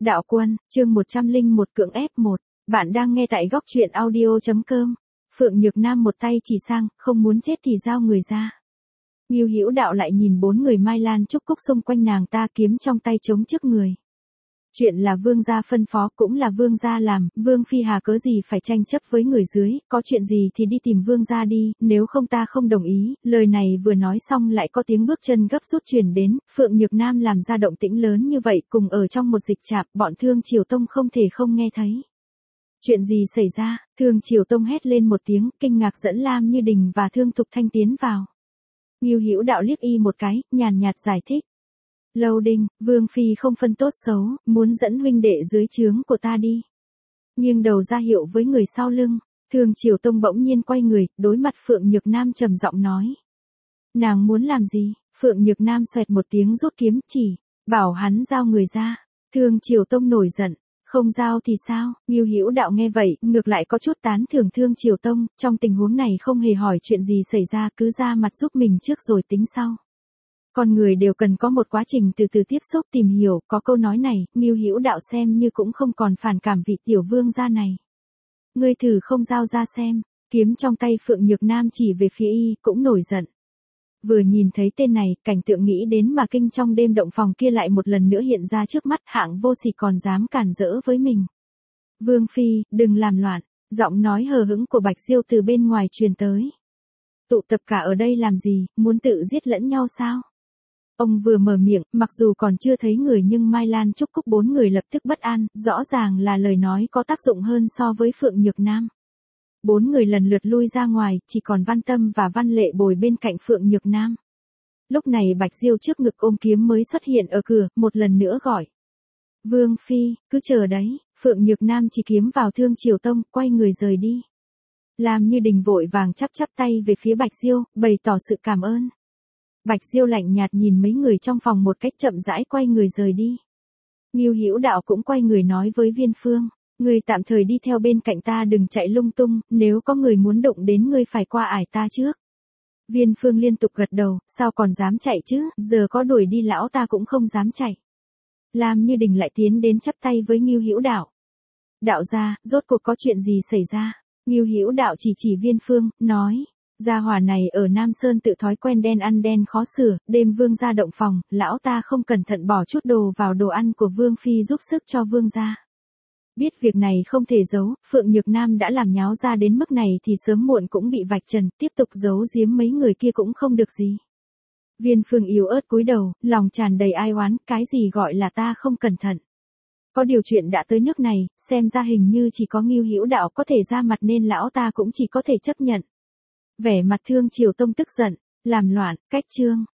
Đạo Quân, chương 101 cưỡng ép 1. Bạn đang nghe tại góc truyện audio.com. Phượng Nhược Nam một tay chỉ sang, không muốn chết thì giao người ra. Ngưu Hữu Đạo lại nhìn bốn người Mai Lan Trúc Cúc xung quanh nàng ta, kiếm trong tay chống trước người. Chuyện là vương gia phân phó, cũng là vương gia làm, vương phi hà cớ gì phải tranh chấp với người dưới, có chuyện gì thì đi tìm vương gia đi, nếu không ta không đồng ý. Lời này vừa nói xong lại có tiếng bước chân gấp rút truyền đến, Phượng Nhược Nam làm ra động tĩnh lớn như vậy, cùng ở trong một dịch trạp, bọn Thương Triều Tông không thể không nghe thấy. Chuyện gì xảy ra? Thương Triều Tông hét lên một tiếng, kinh ngạc dẫn Lam Như Đình và Thương Thục Thanh tiến vào. Ngưu Hữu Đạo liếc y một cái, nhàn nhạt giải thích. Lâu Đinh, vương phi không phân tốt xấu, muốn dẫn huynh đệ dưới trướng của ta đi. Nghiêng đầu ra hiệu với người sau lưng, Thương Triều Tông bỗng nhiên quay người, đối mặt Phượng Nhược Nam trầm giọng nói. Nàng muốn làm gì? Phượng Nhược Nam xoẹt một tiếng rút kiếm chỉ, bảo hắn giao người ra. Thương Triều Tông nổi giận, không giao thì sao? Ngưu Hữu Đạo nghe vậy, ngược lại có chút tán thưởng Thương Triều Tông, trong tình huống này không hề hỏi chuyện gì xảy ra, cứ ra mặt giúp mình trước rồi tính sau. Con người đều cần có một quá trình từ từ tiếp xúc tìm hiểu, có câu nói này, Ngưu Hữu Đạo xem như cũng không còn phản cảm vị tiểu vương gia này. Ngươi thử không giao ra xem, kiếm trong tay Phượng Nhược Nam chỉ về phía y, cũng nổi giận. Vừa nhìn thấy tên này, cảnh tượng nghĩ đến mà kinh trong đêm động phòng kia lại một lần nữa hiện ra trước mắt, hạng vô sỉ còn dám cản rỡ với mình. Vương phi, đừng làm loạn, giọng nói hờ hững của Bạch Diêu từ bên ngoài truyền tới. Tụ tập cả ở đây làm gì, muốn tự giết lẫn nhau sao? Ông vừa mở miệng, mặc dù còn chưa thấy người nhưng Mai Lan Trúc Cúc bốn người lập tức bất an, rõ ràng là lời nói có tác dụng hơn so với Phượng Nhược Nam. Bốn người lần lượt lui ra ngoài, chỉ còn Văn Tâm và Văn Lệ Bồi bên cạnh Phượng Nhược Nam. Lúc này Bạch Diêu trước ngực ôm kiếm mới xuất hiện ở cửa, một lần nữa gọi. Vương phi, cứ chờ đấy. Phượng Nhược Nam chỉ kiếm vào Thương Triều Tông, quay người rời đi. Lam Như Đình vội vàng chắp tay về phía Bạch Diêu, bày tỏ sự cảm ơn. Bạch Diêu lạnh nhạt nhìn mấy người trong phòng một cách chậm rãi quay người rời đi. Ngưu Hữu Đạo cũng quay người nói với Viên Phương, ngươi tạm thời đi theo bên cạnh ta, đừng chạy lung tung, nếu có người muốn động đến ngươi phải qua ải ta trước. Viên Phương liên tục gật đầu, sao còn dám chạy chứ, giờ có đuổi đi lão ta cũng không dám chạy. Lam Như Đình lại tiến đến chắp tay với Ngưu Hữu Đạo. Đạo gia, rốt cuộc có chuyện gì xảy ra? Ngưu Hữu Đạo chỉ Viên Phương, nói. Gia hỏa này ở Nam Sơn tự thói quen đen ăn đen khó sửa, đêm vương gia động phòng, lão ta không cẩn thận bỏ chút đồ vào đồ ăn của vương phi giúp sức cho vương gia. Biết việc này không thể giấu, Phượng Nhược Nam đã làm nháo ra đến mức này thì sớm muộn cũng bị vạch trần, tiếp tục giấu giếm mấy người kia cũng không được gì. Viên Phương yếu ớt cúi đầu, lòng tràn đầy ai oán, cái gì gọi là ta không cẩn thận. Có điều chuyện đã tới nước này, xem ra hình như chỉ có Ngưu Hữu Đạo có thể ra mặt nên lão ta cũng chỉ có thể chấp nhận. Vẻ mặt Thương Triều Tông tức giận, làm loạn, cách chương.